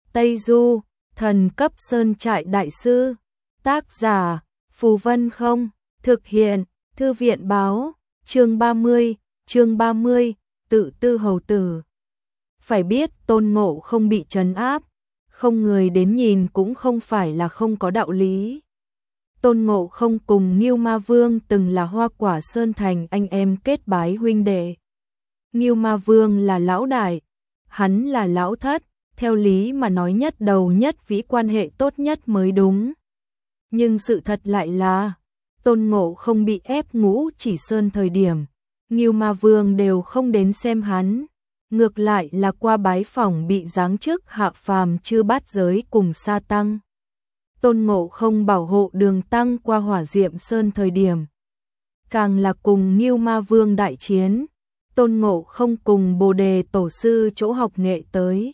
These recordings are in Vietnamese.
Tây Du, thần cấp sơn trại đại sư. Tác giả, Phù Vân Không, thực hiện, Thư viện báo, chương 30, tự tư hầu tử. Phải biết Tôn Ngộ Không bị trấn áp, không người đến nhìn cũng không phải là không có đạo lý. Tôn Ngộ Không cùng Ngưu Ma Vương từng là Hoa Quả Sơn Thành anh em kết bái huynh đệ. Ngưu Ma Vương là lão đại, hắn là lão thất, theo lý mà nói nhất đầu nhất vĩ quan hệ tốt nhất mới đúng. Nhưng sự thật lại là, Tôn Ngộ Không bị ép Ngũ Chỉ Sơn thời điểm, Ngưu Ma Vương đều không đến xem hắn. Ngược lại là qua bái phỏng bị giáng chức hạ phàm chư bát giới cùng Sa Tăng. Tôn Ngộ Không bảo hộ Đường Tăng qua Hỏa Diệm Sơn thời điểm. Càng là cùng Ngưu Ma Vương đại chiến, Tôn Ngộ Không cùng Bồ Đề Tổ Sư chỗ học nghệ tới.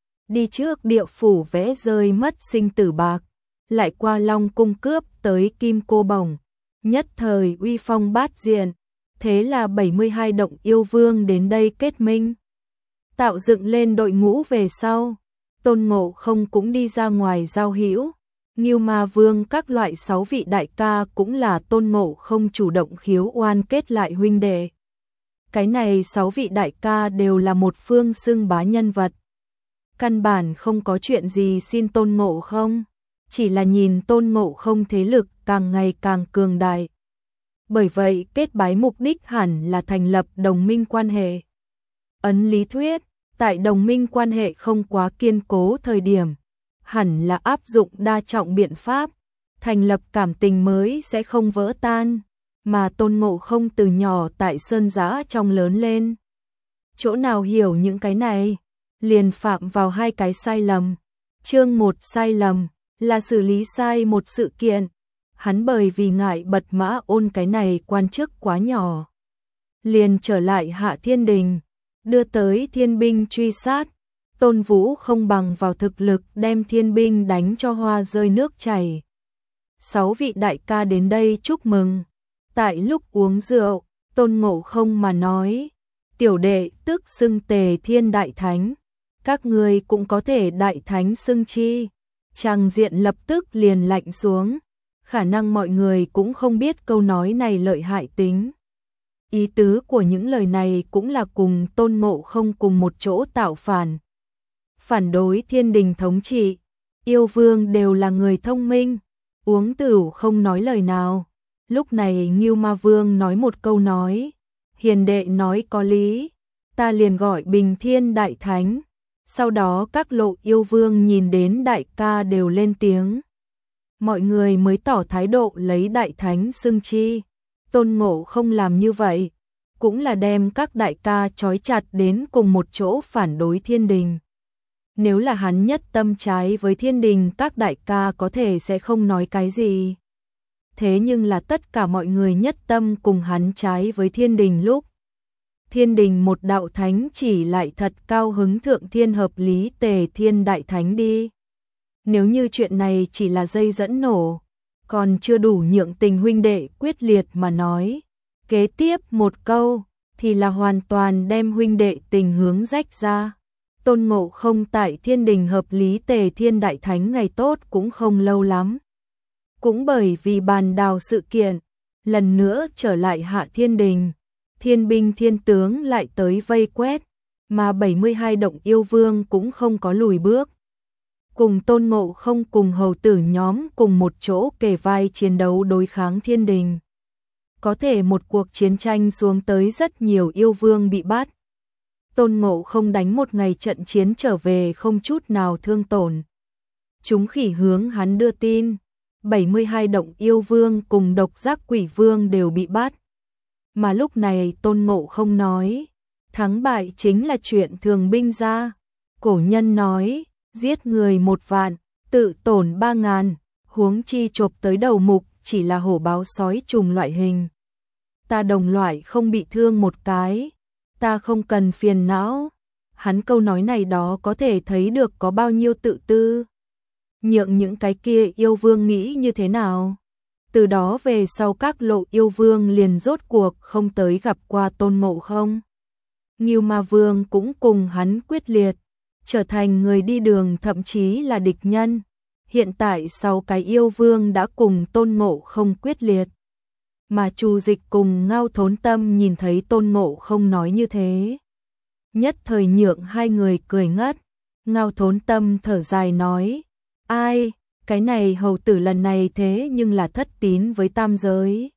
Đi trước địa phủ vẽ rơi mất sinh tử bạc, lại qua Long Cung cướp tới Kim Cô Bổng, nhất thời uy phong bát diện, thế là 72 động yêu vương đến đây kết minh. Tạo dựng lên đội ngũ về sau, Tôn Ngộ Không cũng đi ra ngoài giao hữu, Ngưu Ma Vương các loại 6 vị đại ca cũng là Tôn Ngộ Không chủ động khiếu oan kết lại huynh đệ. Cái này 6 vị đại ca đều là một phương xưng bá nhân vật. Căn bản không có chuyện gì xin Tôn Ngộ Không, chỉ là nhìn Tôn Ngộ Không thế lực càng ngày càng cường đại. Bởi vậy kết bái mục đích hẳn là thành lập đồng minh quan hệ. Ấn lý thuyết, tại đồng minh quan hệ không quá kiên cố thời điểm, hẳn là áp dụng đa trọng biện pháp, thành lập cảm tình mới sẽ không vỡ tan, mà Tôn Ngộ Không từ nhỏ tại Sơn Giã trong lớn lên. Chỗ nào hiểu những cái này, liền phạm vào 2 cái sai lầm. Chương 1 sai lầm là xử lý sai một sự kiện, hắn bởi vì ngại Bật Mã Ôn cái này quan chức quá nhỏ, liền trở lại Hạ Thiên Đình, đưa tới thiên binh truy sát. Tôn Vũ không bằng vào thực lực đem thiên binh đánh cho hoa rơi nước chảy. 6 vị đại ca đến đây chúc mừng. Tại lúc uống rượu, Tôn Ngộ Không mà nói, tiểu đệ tức xưng Tề Thiên Đại Thánh, các người cũng có thể Đại Thánh xưng chi. Tràng diện lập tức liền lạnh xuống, khả năng mọi người cũng không biết câu nói này lợi hại tính. Ý tứ của những lời này cũng là cùng Tôn Ngộ Không cùng một chỗ tạo phản đối thiên đình thống trị. Yêu vương đều là người thông minh, uống tửu không nói lời nào. Lúc này Ngưu Ma Vương nói một câu nói, hiền đệ nói có lý, ta liền gọi Bình Thiên Đại Thánh. Sau đó các lộ yêu vương nhìn đến đại ca đều lên tiếng. Mọi người mới tỏ thái độ lấy Đại Thánh xưng chi. Tôn Ngộ Không làm như vậy, cũng là đem các đại ca trói chặt đến cùng một chỗ phản đối thiên đình. Nếu là hắn nhất tâm trái với thiên đình, các đại ca có thể sẽ không nói cái gì. Thế nhưng là tất cả mọi người nhất tâm cùng hắn trái với thiên đình lúc. Thiên đình một đạo thánh chỉ lại thật cao hứng thượng thiên hợp lý Tề Thiên Đại Thánh đi. Nếu như chuyện này chỉ là dây dẫn nổ, còn chưa đủ nhượng tình huynh đệ quyết liệt mà nói. Kế tiếp một câu, thì là hoàn toàn đem huynh đệ tình hướng rách ra. Tôn Ngộ Không tại thiên đình hợp lý Tề Thiên Đại Thánh ngày tốt cũng không lâu lắm. Cũng bởi vì bàn đào sự kiện, lần nữa trở lại Hạ Thiên Đình, thiên binh thiên tướng lại tới vây quét, mà 72 động yêu vương cũng không có lùi bước. Cùng Tôn Ngộ Không cùng hầu tử nhóm cùng một chỗ kề vai chiến đấu đối kháng thiên đình. Có thể một cuộc chiến tranh xuống tới rất nhiều yêu vương bị bắt. Tôn Ngộ Không đánh một ngày trận chiến trở về không chút nào thương tổn. Chúng khỉ hướng hắn đưa tin, 72 động yêu vương cùng độc giác quỷ vương đều bị bắt. Mà lúc này Tôn Ngộ Không nói, thắng bại chính là chuyện thường binh ra. Cổ nhân nói, giết người 1 vạn, tự tổn 3.000, huống chi chộp tới đầu mục chỉ là hổ báo sói trùng loại hình. Ta đồng loại không bị thương một cái, ta không cần phiền não. Hắn câu nói này đó có thể thấy được có bao nhiêu tự tư. Nhượng những cái kia yêu vương nghĩ như thế nào. Từ đó về sau các lộ yêu vương liền rốt cuộc không tới gặp qua Tôn Ngộ Không. Ngưu Ma Vương cũng cùng hắn quyết liệt. trở thành người đi đường thậm chí là địch nhân. Hiện tại 6 cái yêu vương đã cùng Tôn Ngộ Không quyết liệt. Mà Chu Dịch cùng Ngao Thốn Tâm nhìn thấy Tôn Ngộ Không nói như thế, nhất thời nhượng hai người cười ngất. Ngao Thốn Tâm thở dài nói, ai, cái này hầu tử lần này thế nhưng là thất tín với tam giới.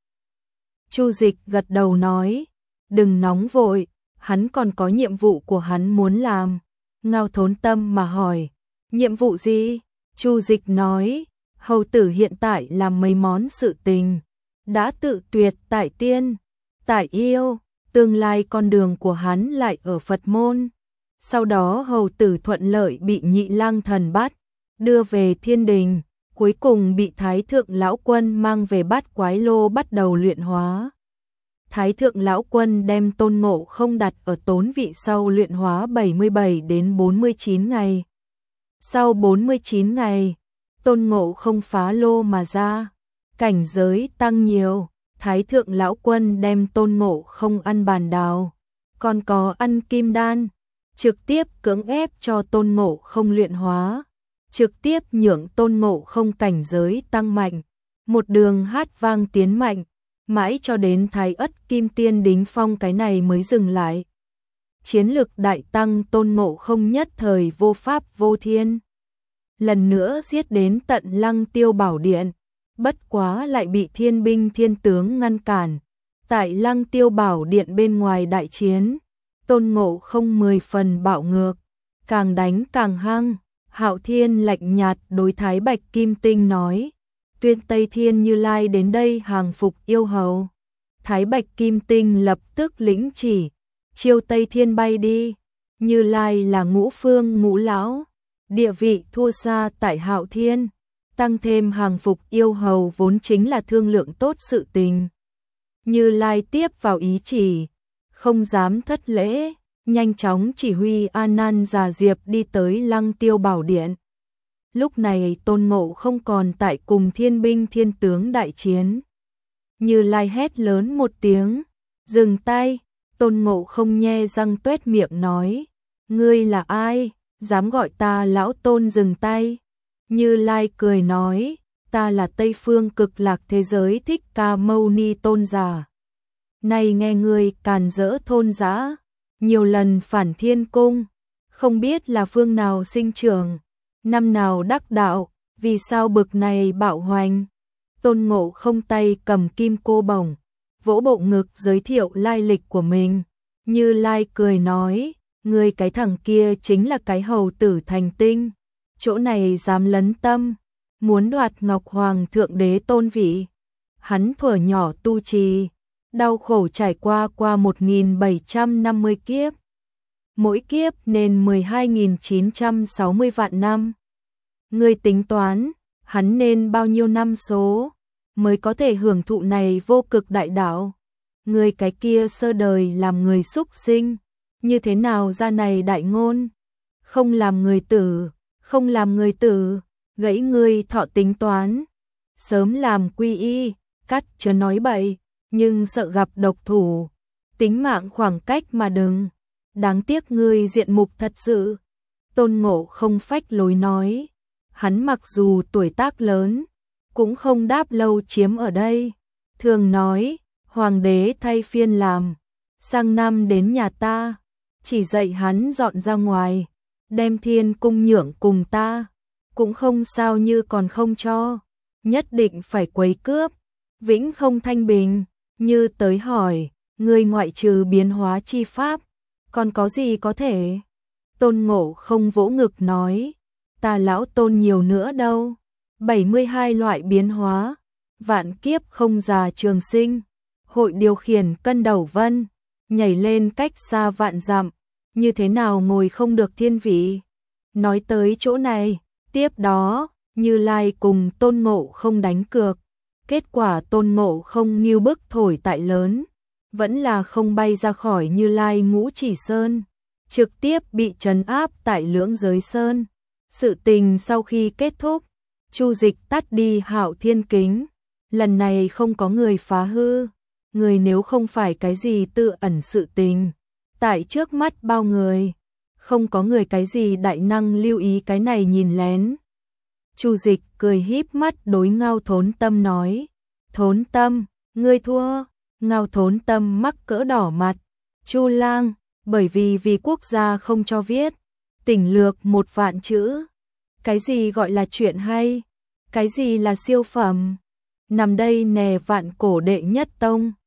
Chu Dịch gật đầu nói, đừng nóng vội, hắn còn có nhiệm vụ của hắn muốn làm. Ngao Thốn Tâm mà hỏi, nhiệm vụ gì? Chu Dịch nói, hầu tử hiện tại làm mấy món sự tình, đã tự tuyệt tại tiên, tại yêu, tương lai con đường của hắn lại ở Phật môn. Sau đó hầu tử thuận lợi bị Nhị Lang Thần bắt, đưa về thiên đình, cuối cùng bị Thái Thượng Lão Quân mang về Bát Quái Lô bắt đầu luyện hóa. Thái Thượng Lão Quân đem Tôn Ngộ Không đặt ở tốn vị sau luyện hóa 77 đến 49 ngày. Sau 49 ngày, Tôn Ngộ Không phá lô mà ra, cảnh giới tăng nhiều, Thái Thượng Lão Quân đem Tôn Ngộ Không ăn bàn đào, còn có ăn kim đan, trực tiếp cưỡng ép cho Tôn Ngộ Không luyện hóa, trực tiếp nhượng Tôn Ngộ Không cảnh giới tăng mạnh, một đường hát vang tiến mạnh, mãi cho đến Thái Ất Kim Tiên đính phong cái này mới dừng lại. Chiến lực đại tăng, Tôn Ngộ Không nhất thời vô pháp vô thiên. Lần nữa giết đến tận Lăng Tiêu Bảo Điện, bất quá lại bị thiên binh thiên tướng ngăn cản. Tại Lăng Tiêu Bảo Điện bên ngoài đại chiến, Tôn Ngộ Không 10 phần bạo ngược, càng đánh càng hăng. Hạo Thiên lạnh nhạt đối Thái Bạch Kim Tinh nói, Tuyên Tây Thiên Như Lai đến đây hàng phục yêu hầu. Thái Bạch Kim Tinh lập tức lĩnh chỉ, chiêu Tây Thiên bay đi. Như Lai là ngũ phương ngũ lão, địa vị thua xa tại Hạo Thiên, tăng thêm hàng phục yêu hầu vốn chính là thương lượng tốt sự tình. Như Lai tiếp vào ý chỉ, không dám thất lễ, nhanh chóng chỉ huy A Nan Già Diệp đi tới Lăng Tiêu Bảo Điện. Lúc này Tôn Ngộ Không còn tại cùng thiên binh thiên tướng đại chiến. Như Lai hét lớn một tiếng, dừng tay. Tôn Ngộ Không nhe răng tuét miệng nói, ngươi là ai, dám gọi ta lão Tôn dừng tay. Như Lai cười nói, ta là Tây Phương Cực Lạc thế giới Thích Ca Mâu Ni Tôn giả. Này nghe ngươi càn rỡ thôn dã, nhiều lần phản thiên cung, không biết là phương nào sinh trưởng, năm nào đắc đạo, vì sao bực này bạo hoành. Tôn Ngộ Không tay cầm kim cô bổng, vỗ bộ ngực giới thiệu lai lịch của mình. Như Lai cười nói, ngươi cái thằng kia chính là cái hầu tử thành tinh, chỗ này dám lấn tâm, muốn đoạt Ngọc Hoàng Thượng Đế tôn vị. Hắn thuở nhỏ tu trì, đau khổ trải qua 1750 kiếp, mỗi kiếp nên 12.960 vạn năm. Ngươi tính toán, hắn nên bao nhiêu năm số mới có thể hưởng thụ này vô cực đại đạo? Ngươi cái kia sơ đời làm người súc sinh, như thế nào ra này đại ngôn? Không làm người tử, không làm người tử, gãy ngươi thọ tính toán, sớm làm quy y, cắt chớ nói bậy, nhưng sợ gặp độc thủ, tính mạng khoảng cách mà đừng. Đáng tiếc ngươi diện mục thật sự. Tôn Ngộ Không phách lối nói, hắn mặc dù tuổi tác lớn, cũng không đáp lâu chiếm ở đây. Thường nói, hoàng đế thay phiên làm, sang năm đến nhà ta, chỉ dạy hắn dọn ra ngoài, đem thiên cung nhượng cùng ta, cũng không sao như còn không cho, nhất định phải quấy cướp, vĩnh không thanh bình. Như tới hỏi, ngươi ngoại trừ biến hóa chi pháp, còn có gì có thể? Tôn Ngộ Không vỗ ngực nói, ta lão Tôn nhiều nữa đâu, 72 loại biến hóa, vạn kiếp không già trường sinh, hội điều khiển cân đầu vân, nhảy lên cách xa vạn dặm, như thế nào ngồi không được thiên vị. Nói tới chỗ này, tiếp đó, Như Lai cùng Tôn Ngộ Không đánh cược. Kết quả Tôn Ngộ Không nghiêu bức thổi tại lớn, vẫn là không bay ra khỏi Như Lai Ngũ Chỉ Sơn, trực tiếp bị trấn áp tại Lưỡng Giới Sơn. Sự tình sau khi kết thúc, Chu Dịch tắt đi Hạo Thiên Kính, lần này không có người phá hư, người nếu không phải cái gì tự ẩn sự tình, tại trước mắt bao người, không có người cái gì đại năng lưu ý cái này nhìn lén. Chu Dịch cười híp mắt đối Ngao Thốn Tâm nói, Thốn Tâm, ngươi thua. Ngao Thốn Tâm mắc cỡ đỏ mặt, Chu Lang, bởi vì quốc gia không cho viết, tỉnh lược 1 vạn chữ. Cái gì gọi là chuyện hay? Cái gì là siêu phẩm? Nằm đây nè vạn cổ đệ nhất tông.